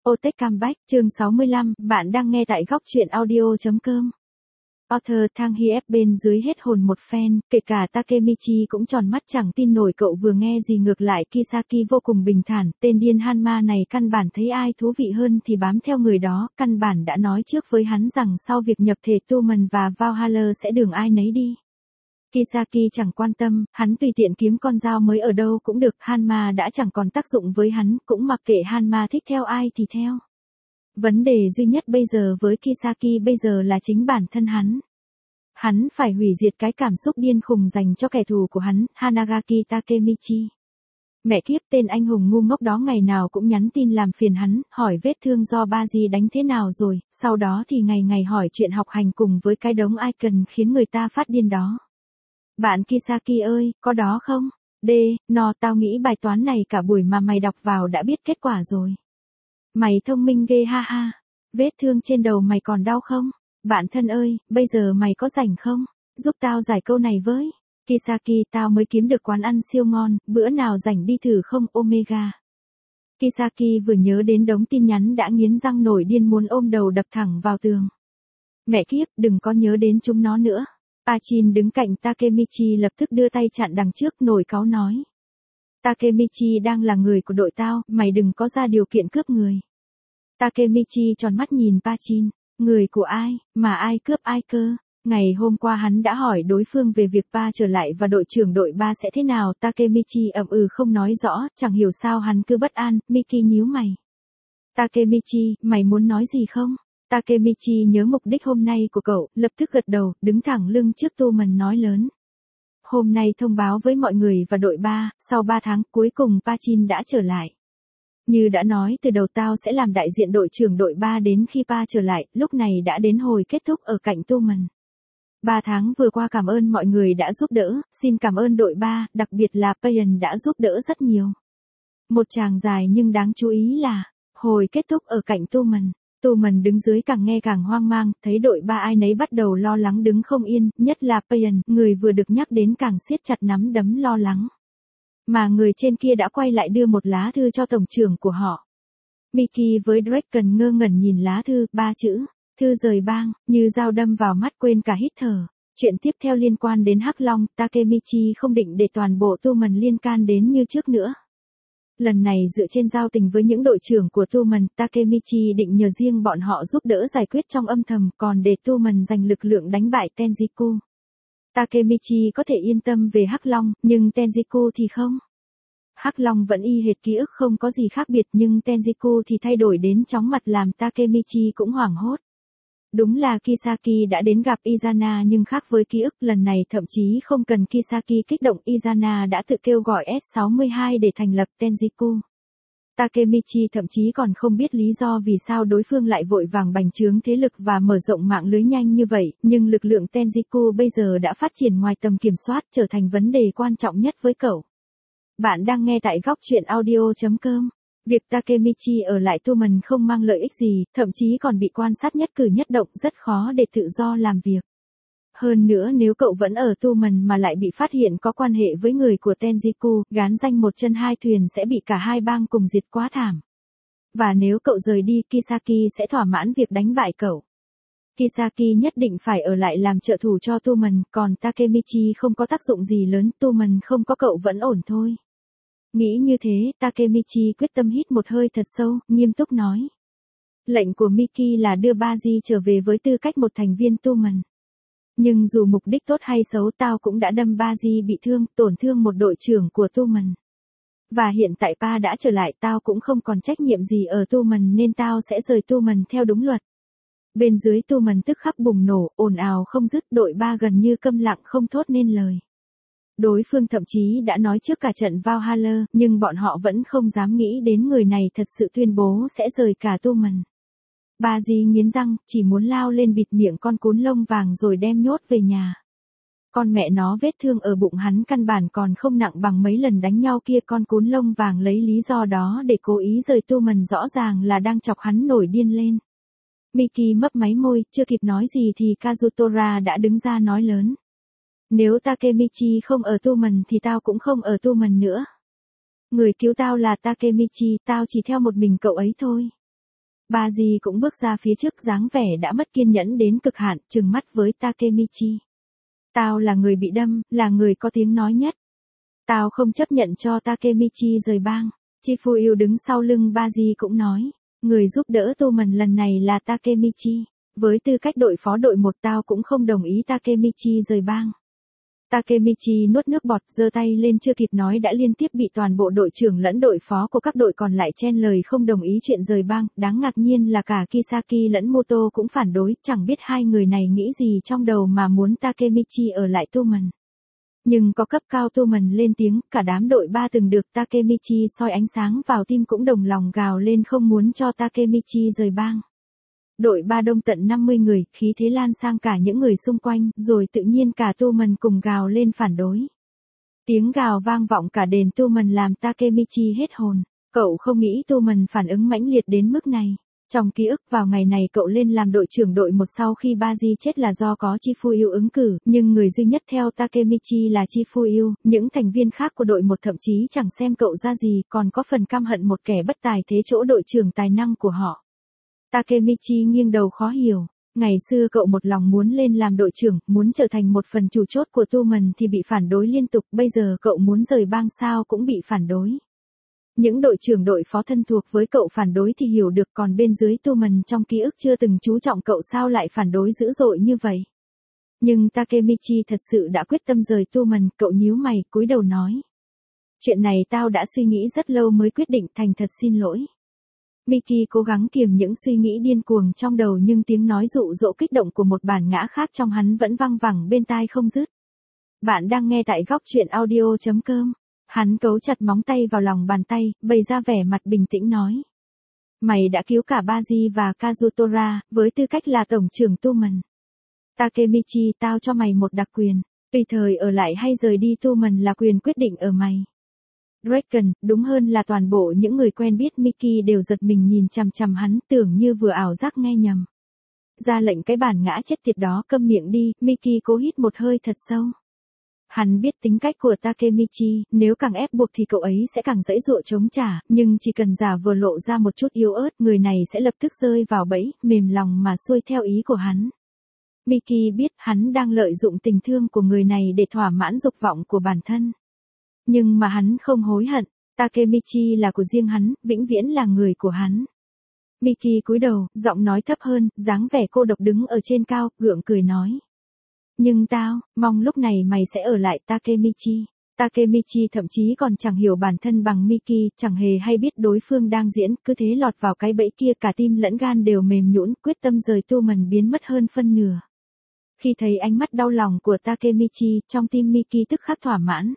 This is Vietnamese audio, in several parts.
Otech Comeback, chương 65, bạn đang nghe tại góc truyện audio.com. Author Thang Hiep bên dưới hết hồn một fan, kể cả Takemichi cũng tròn mắt chẳng tin nổi cậu vừa nghe gì ngược lại Kisaki vô cùng bình thản, tên điên Hanma này căn bản thấy ai thú vị hơn thì bám theo người đó, căn bản đã nói trước với hắn rằng sau việc nhập thể Tumen và Valhalla sẽ đường ai nấy đi. Kisaki chẳng quan tâm, hắn tùy tiện kiếm con dao mới ở đâu cũng được, Hanma đã chẳng còn tác dụng với hắn, cũng mặc kệ Hanma thích theo ai thì theo. Vấn đề duy nhất bây giờ với Kisaki bây giờ là chính bản thân hắn. Hắn phải hủy diệt cái cảm xúc điên khùng dành cho kẻ thù của hắn, Hanagaki Takemichi. Mẹ kiếp, tên anh hùng ngu ngốc đó ngày nào cũng nhắn tin làm phiền hắn, hỏi vết thương do Baji đánh thế nào rồi, sau đó thì ngày ngày hỏi chuyện học hành cùng với cái đống icon khiến người ta phát điên đó. Bạn Kisaki ơi, có đó không? Tao nghĩ bài toán này cả buổi mà mày đọc vào đã biết kết quả rồi. Mày thông minh ghê ha ha. Vết thương trên đầu mày còn đau không? Bạn thân ơi, bây giờ mày có rảnh không? Giúp tao giải câu này với. Kisaki, tao mới kiếm được quán ăn siêu ngon, bữa nào rảnh đi thử không Omega. Kisaki vừa nhớ đến đống tin nhắn đã nghiến răng nổi điên muốn ôm đầu đập thẳng vào tường. Mẹ kiếp, đừng có nhớ đến chúng nó nữa. Pachin đứng cạnh Takemichi lập tức đưa tay chặn đằng trước nổi cáu nói. Takemichi đang là người của đội tao, mày đừng có ra điều kiện cướp người. Takemichi tròn mắt nhìn Pachin, người của ai, mà ai cướp ai cơ. Ngày hôm qua hắn đã hỏi đối phương về việc Pa trở lại và đội trưởng đội 3 sẽ thế nào, Takemichi ậm ừ không nói rõ, chẳng hiểu sao hắn cứ bất an, Miki nhíu mày. Takemichi, mày muốn nói gì không? Takemichi nhớ mục đích hôm nay của cậu, lập tức gật đầu, đứng thẳng lưng trước Tumen nói lớn. Hôm nay thông báo với mọi người và đội 3, sau 3 tháng cuối cùng Pachin đã trở lại. Như đã nói từ đầu tao sẽ làm đại diện đội trưởng đội 3 đến khi Pa trở lại, lúc này đã đến hồi kết thúc ở cạnh Tumen. 3 tháng vừa qua cảm ơn mọi người đã giúp đỡ, xin cảm ơn đội 3, đặc biệt là Payan đã giúp đỡ rất nhiều. Một tràng dài nhưng đáng chú ý là, hồi kết thúc ở cạnh Tumen. Tumen đứng dưới càng nghe càng hoang mang, thấy đội 3 ai nấy bắt đầu lo lắng đứng không yên, nhất là Payan, người vừa được nhắc đến càng siết chặt nắm đấm lo lắng. Mà người trên kia đã quay lại đưa một lá thư cho tổng trưởng của họ. Miki với Draken ngơ ngẩn nhìn lá thư, 3 chữ, thư rời bang, như dao đâm vào mắt quên cả hít thở. Chuyện tiếp theo liên quan đến Hắc Long, Takemichi không định để toàn bộ Tumen liên can đến như trước nữa. Lần này dựa trên giao tình với những đội trưởng của Tumen, Takemichi định nhờ riêng bọn họ giúp đỡ giải quyết trong âm thầm, còn để Tumen dành lực lượng đánh bại Tenjiku. Takemichi có thể yên tâm về Hắc Long, nhưng Tenjiku thì không. Hắc Long vẫn y hệt ký ức không có gì khác biệt nhưng Tenjiku thì thay đổi đến chóng mặt làm Takemichi cũng hoảng hốt. Đúng là Kisaki đã đến gặp Izana nhưng khác với ký ức lần này thậm chí không cần Kisaki kích động Izana đã tự kêu gọi S62 để thành lập Tenjiku. Takemichi thậm chí còn không biết lý do vì sao đối phương lại vội vàng bành trướng thế lực và mở rộng mạng lưới nhanh như vậy, nhưng lực lượng Tenjiku bây giờ đã phát triển ngoài tầm kiểm soát trở thành vấn đề quan trọng nhất với cậu. Bạn đang nghe tại góc truyện audio.com. Việc Takemichi ở lại Tumen không mang lợi ích gì, thậm chí còn bị quan sát nhất cử nhất động rất khó để tự do làm việc. Hơn nữa nếu cậu vẫn ở Tumen mà lại bị phát hiện có quan hệ với người của Tenjiku, gán danh một chân hai thuyền sẽ bị cả hai bang cùng diệt quá thảm. Và nếu cậu rời đi Kisaki sẽ thỏa mãn việc đánh bại cậu. Kisaki nhất định phải ở lại làm trợ thủ cho Tumen, còn Takemichi không có tác dụng gì lớn, Tumen không có cậu vẫn ổn thôi. Nghĩ như thế, Takemichi quyết tâm hít một hơi thật sâu, nghiêm túc nói. Lệnh của Miki là đưa Baji trở về với tư cách một thành viên Tumen. Nhưng dù mục đích tốt hay xấu tao cũng đã đâm Baji bị thương, tổn thương một đội trưởng của Tumen. Và hiện tại Pa đã trở lại tao cũng không còn trách nhiệm gì ở Tumen nên tao sẽ rời Tumen theo đúng luật. Bên dưới Tumen tức khắc bùng nổ, ồn ào không dứt, đội 3 gần như câm lặng không thốt nên lời. Đối phương thậm chí đã nói trước cả trận Valhalla, nhưng bọn họ vẫn không dám nghĩ đến người này thật sự tuyên bố sẽ rời cả Tumen. Baji nghiến răng, chỉ muốn lao lên bịt miệng con cún lông vàng rồi đem nhốt về nhà. Con mẹ nó vết thương ở bụng hắn căn bản còn không nặng bằng mấy lần đánh nhau kia, con cún lông vàng lấy lý do đó để cố ý rời Tumen rõ ràng là đang chọc hắn nổi điên lên. Miki mấp máy môi, chưa kịp nói gì thì Kazutora đã đứng ra nói lớn. Nếu Takemichi không ở Tumen thì tao cũng không ở Tumen nữa. Người cứu tao là Takemichi, tao chỉ theo một mình cậu ấy thôi. Baji cũng bước ra phía trước dáng vẻ đã mất kiên nhẫn đến cực hạn, trừng mắt với Takemichi. Tao là người bị đâm, là người có tiếng nói nhất. Tao không chấp nhận cho Takemichi rời bang. Chifuyu đứng sau lưng Baji cũng nói. Người giúp đỡ Toman lần này là Takemichi. Với tư cách đội phó đội 1 tao cũng không đồng ý Takemichi rời bang. Takemichi nuốt nước bọt, giơ tay lên chưa kịp nói đã liên tiếp bị toàn bộ đội trưởng lẫn đội phó của các đội còn lại chen lời không đồng ý chuyện rời bang. Đáng ngạc nhiên là cả Kisaki lẫn Moto cũng phản đối, chẳng biết hai người này nghĩ gì trong đầu mà muốn Takemichi ở lại Toman. Nhưng có cấp cao Toman lên tiếng, cả đám đội 3 từng được Takemichi soi ánh sáng vào tim cũng đồng lòng gào lên không muốn cho Takemichi rời bang. Đội 3 đông tận 50 người, khí thế lan sang cả những người xung quanh, rồi tự nhiên cả Toman cùng gào lên phản đối. Tiếng gào vang vọng cả đền Toman làm Takemichi hết hồn. Cậu không nghĩ Toman phản ứng mãnh liệt đến mức này. Trong ký ức vào ngày này cậu lên làm đội trưởng đội 1 sau khi Baji chết là do có Chifuyu ứng cử, nhưng người duy nhất theo Takemichi là Chifuyu, những thành viên khác của đội 1 thậm chí chẳng xem cậu ra gì, còn có phần căm hận một kẻ bất tài thế chỗ đội trưởng tài năng của họ. Takemichi nghiêng đầu khó hiểu. Ngày xưa cậu một lòng muốn lên làm đội trưởng, muốn trở thành một phần chủ chốt của Toman thì bị phản đối liên tục, bây giờ cậu muốn rời bang sao cũng bị phản đối. Những đội trưởng đội phó thân thuộc với cậu phản đối thì hiểu được, còn bên dưới Toman trong ký ức chưa từng chú trọng cậu sao lại phản đối dữ dội như vậy. Nhưng Takemichi thật sự đã quyết tâm rời Toman, cậu nhíu mày, cúi đầu nói. Chuyện này tao đã suy nghĩ rất lâu mới quyết định, thành thật xin lỗi. Miki cố gắng kiềm những suy nghĩ điên cuồng trong đầu nhưng tiếng nói dụ dỗ kích động của một bản ngã khác trong hắn vẫn văng vẳng bên tai không dứt. Bạn đang nghe tại góc truyện audio.com. Hắn cấu chặt móng tay vào lòng bàn tay, bày ra vẻ mặt bình tĩnh nói. Mày đã cứu cả Baji và Kazutora, với tư cách là tổng trưởng Toman. Takemichi, tao cho mày một đặc quyền. Tùy thời ở lại hay rời đi Toman là quyền quyết định ở mày. Draken, đúng hơn là toàn bộ những người quen biết Miki đều giật mình nhìn chằm chằm hắn, tưởng như vừa ảo giác nghe nhầm. Ra lệnh cái bản ngã chết tiệt đó câm miệng đi, Miki cố hít một hơi thật sâu. Hắn biết tính cách của Takemichi, nếu càng ép buộc thì cậu ấy sẽ càng giãy giụa chống trả, nhưng chỉ cần giả vờ lộ ra một chút yếu ớt, người này sẽ lập tức rơi vào bẫy, mềm lòng mà xuôi theo ý của hắn. Miki biết hắn đang lợi dụng tình thương của người này để thỏa mãn dục vọng của bản thân. Nhưng mà hắn không hối hận, Takemichi là của riêng hắn, vĩnh viễn là người của hắn. Miki cúi đầu, giọng nói thấp hơn, dáng vẻ cô độc đứng ở trên cao, gượng cười nói. Nhưng tao, mong lúc này mày sẽ ở lại Takemichi. Takemichi thậm chí còn chẳng hiểu bản thân bằng Miki, chẳng hề hay biết đối phương đang diễn, cứ thế lọt vào cái bẫy kia, cả tim lẫn gan đều mềm nhũn, quyết tâm rời Toman biến mất hơn phân nửa. Khi thấy ánh mắt đau lòng của Takemichi, trong tim Miki tức khắc thỏa mãn.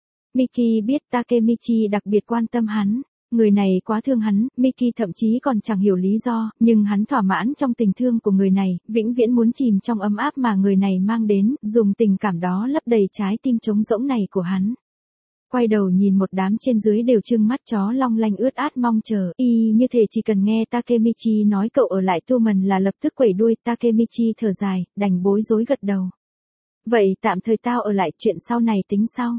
Miki biết Takemichi đặc biệt quan tâm hắn. Người này quá thương hắn, Miki thậm chí còn chẳng hiểu lý do, nhưng hắn thỏa mãn trong tình thương của người này, vĩnh viễn muốn chìm trong ấm áp mà người này mang đến, dùng tình cảm đó lấp đầy trái tim trống rỗng này của hắn. Quay đầu nhìn một đám trên dưới đều trừng mắt chó long lanh ướt át mong chờ, y như thể chỉ cần nghe Takemichi nói cậu ở lại Toman là lập tức quẩy đuôi. Takemichi thở dài, đành bối rối gật đầu. Vậy tạm thời tao ở lại, chuyện sau này tính sau.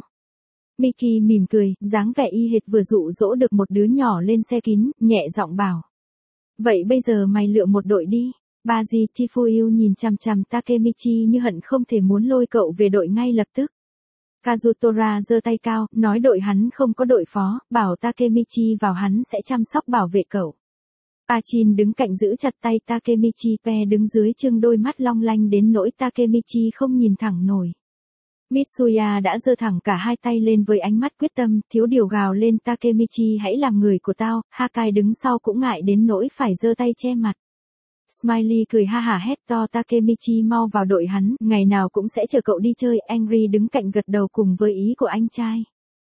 Miki mỉm cười, dáng vẻ y hệt vừa dụ dỗ được một đứa nhỏ lên xe kín, nhẹ giọng bảo. Vậy bây giờ mày lựa một đội đi. Baji Chifuyu nhìn chằm chằm Takemichi như hận không thể muốn lôi cậu về đội ngay lập tức. Kazutora giơ tay cao, nói đội hắn không có đội phó, bảo Takemichi vào hắn sẽ chăm sóc bảo vệ cậu. Pachin đứng cạnh giữ chặt tay Takemichi, pe đứng dưới trưng đôi mắt long lanh đến nỗi Takemichi không nhìn thẳng nổi. Mitsuya đã giơ thẳng cả hai tay lên với ánh mắt quyết tâm, thiếu điều gào lên Takemichi hãy làm người của tao, Hakai đứng sau cũng ngại đến nỗi phải giơ tay che mặt. Smiley cười ha hả hét to Takemichi mau vào đội hắn, ngày nào cũng sẽ chờ cậu đi chơi. Angry đứng cạnh gật đầu cùng với ý của anh trai.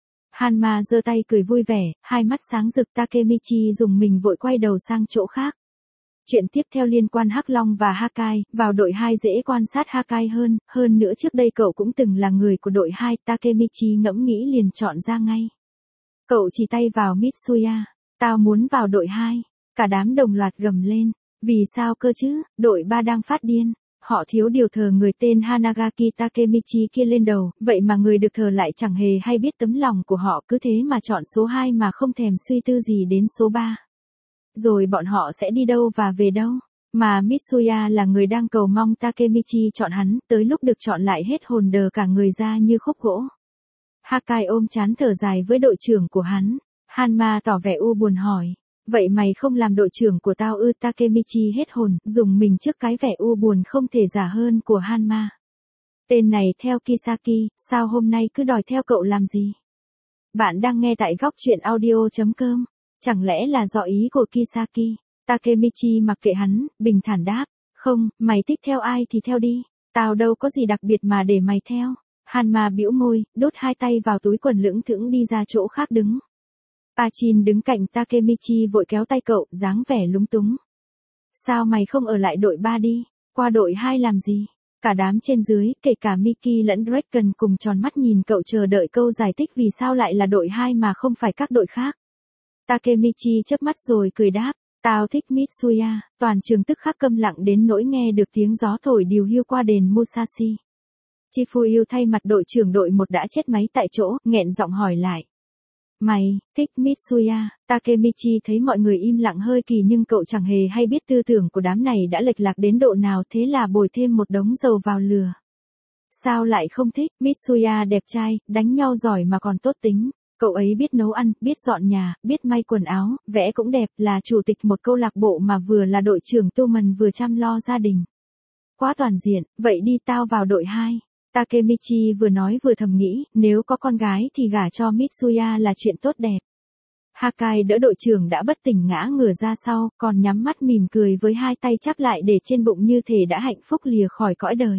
Hanma giơ tay cười vui vẻ, hai mắt sáng rực. Takemichi dùng mình vội quay đầu sang chỗ khác. Chuyện tiếp theo liên quan Hắc Long và Hakai, vào đội 2 dễ quan sát Hakai hơn nữa trước đây cậu cũng từng là người của đội 2, Takemichi ngẫm nghĩ liền chọn ra ngay. Cậu chỉ tay vào Mitsuya, tao muốn vào đội 2, cả đám đồng loạt gầm lên, vì sao cơ chứ, đội 3 đang phát điên, họ thiếu điều thờ người tên Hanagaki Takemichi kia lên đầu, vậy mà người được thờ lại chẳng hề hay biết tấm lòng của họ, cứ thế mà chọn số 2 mà không thèm suy tư gì đến số 3. Rồi bọn họ sẽ đi đâu và về đâu? Mà Mitsuya là người đang cầu mong Takemichi chọn hắn, tới lúc được chọn lại hết hồn đờ cả người ra như khúc gỗ. Hakai ôm chán thở dài với đội trưởng của hắn. Hanma tỏ vẻ u buồn hỏi. Vậy mày không làm đội trưởng của tao ư? Takemichi hết hồn, dùng mình trước cái vẻ u buồn không thể giả hơn của Hanma. Tên này theo Kisaki, sao hôm nay cứ đòi theo cậu làm gì? Bạn đang nghe tại góc truyện audio.com. Chẳng lẽ là do ý của Kisaki? Takemichi mặc kệ hắn, bình thản đáp. Không, mày thích theo ai thì theo đi. Tao đâu có gì đặc biệt mà để mày theo. Hanma bĩu môi, đốt hai tay vào túi quần lững thững đi ra chỗ khác đứng. Pachin đứng cạnh Takemichi vội kéo tay cậu, dáng vẻ lúng túng. Sao mày không ở lại đội 3 đi? Qua đội 2 làm gì? Cả đám trên dưới, kể cả Miki lẫn Draken cùng tròn mắt nhìn cậu chờ đợi câu giải thích vì sao lại là đội 2 mà không phải các đội khác. Takemichi chớp mắt rồi cười đáp. Tao thích Mitsuya. Toàn trường tức khắc câm lặng đến nỗi nghe được tiếng gió thổi điều hiu qua đền Musashi. Chifuyu thay mặt đội trưởng đội 1 đã chết máy tại chỗ, nghẹn giọng hỏi lại. Mày, thích Mitsuya? Takemichi thấy mọi người im lặng hơi kỳ nhưng cậu chẳng hề hay biết tư tưởng của đám này đã lệch lạc đến độ nào, thế là bồi thêm một đống dầu vào lửa. Sao lại không thích? Mitsuya đẹp trai, đánh nhau giỏi mà còn tốt tính. Cậu ấy biết nấu ăn, biết dọn nhà, biết may quần áo, vẽ cũng đẹp, là chủ tịch một câu lạc bộ mà vừa là đội trưởng tu mần vừa chăm lo gia đình. Quá toàn diện, vậy đi tao vào đội 2. Takemichi vừa nói vừa thầm nghĩ, nếu có con gái thì gả cho Mitsuya là chuyện tốt đẹp. Hakai đỡ đội trưởng đã bất tỉnh ngã ngửa ra sau, còn nhắm mắt mỉm cười với hai tay chắp lại để trên bụng như thể đã hạnh phúc lìa khỏi cõi đời.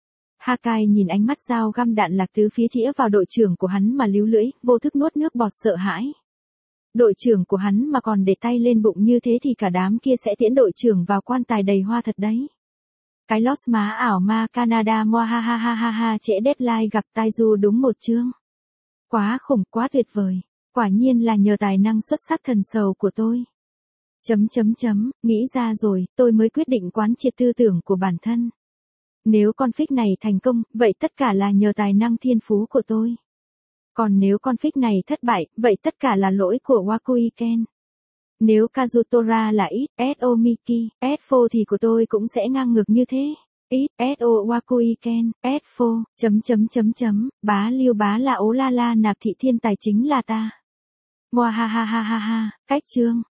Hakai nhìn ánh mắt dao găm đạn lạc tứ phía chĩa vào đội trưởng của hắn mà líu lưỡi, vô thức nuốt nước bọt sợ hãi. Đội trưởng của hắn mà còn để tay lên bụng như thế thì cả đám kia sẽ tiễn đội trưởng vào quan tài đầy hoa thật đấy. Cái lót má ảo ma Canada moa ha ha ha ha ha, trễ deadline gặp Taiju đúng một chương. Quá khủng, quá tuyệt vời. Quả nhiên là nhờ tài năng xuất sắc thần sầu của tôi. Nghĩ ra rồi, tôi mới quyết định quán triệt tư tưởng của bản thân. Nếu config này thành công, vậy tất cả là nhờ tài năng thiên phú của tôi. Còn nếu config này thất bại, vậy tất cả là lỗi của Wakuiken. Nếu Kazutora là ít, S.O. Miki, S4 thì của tôi cũng sẽ ngang ngược như thế. Ít, S.O. Wakuiken, S4, bá liêu bá là ố la la nạp thị thiên tài chính là ta. Ngoa ha ha ha ha ha, cách chương.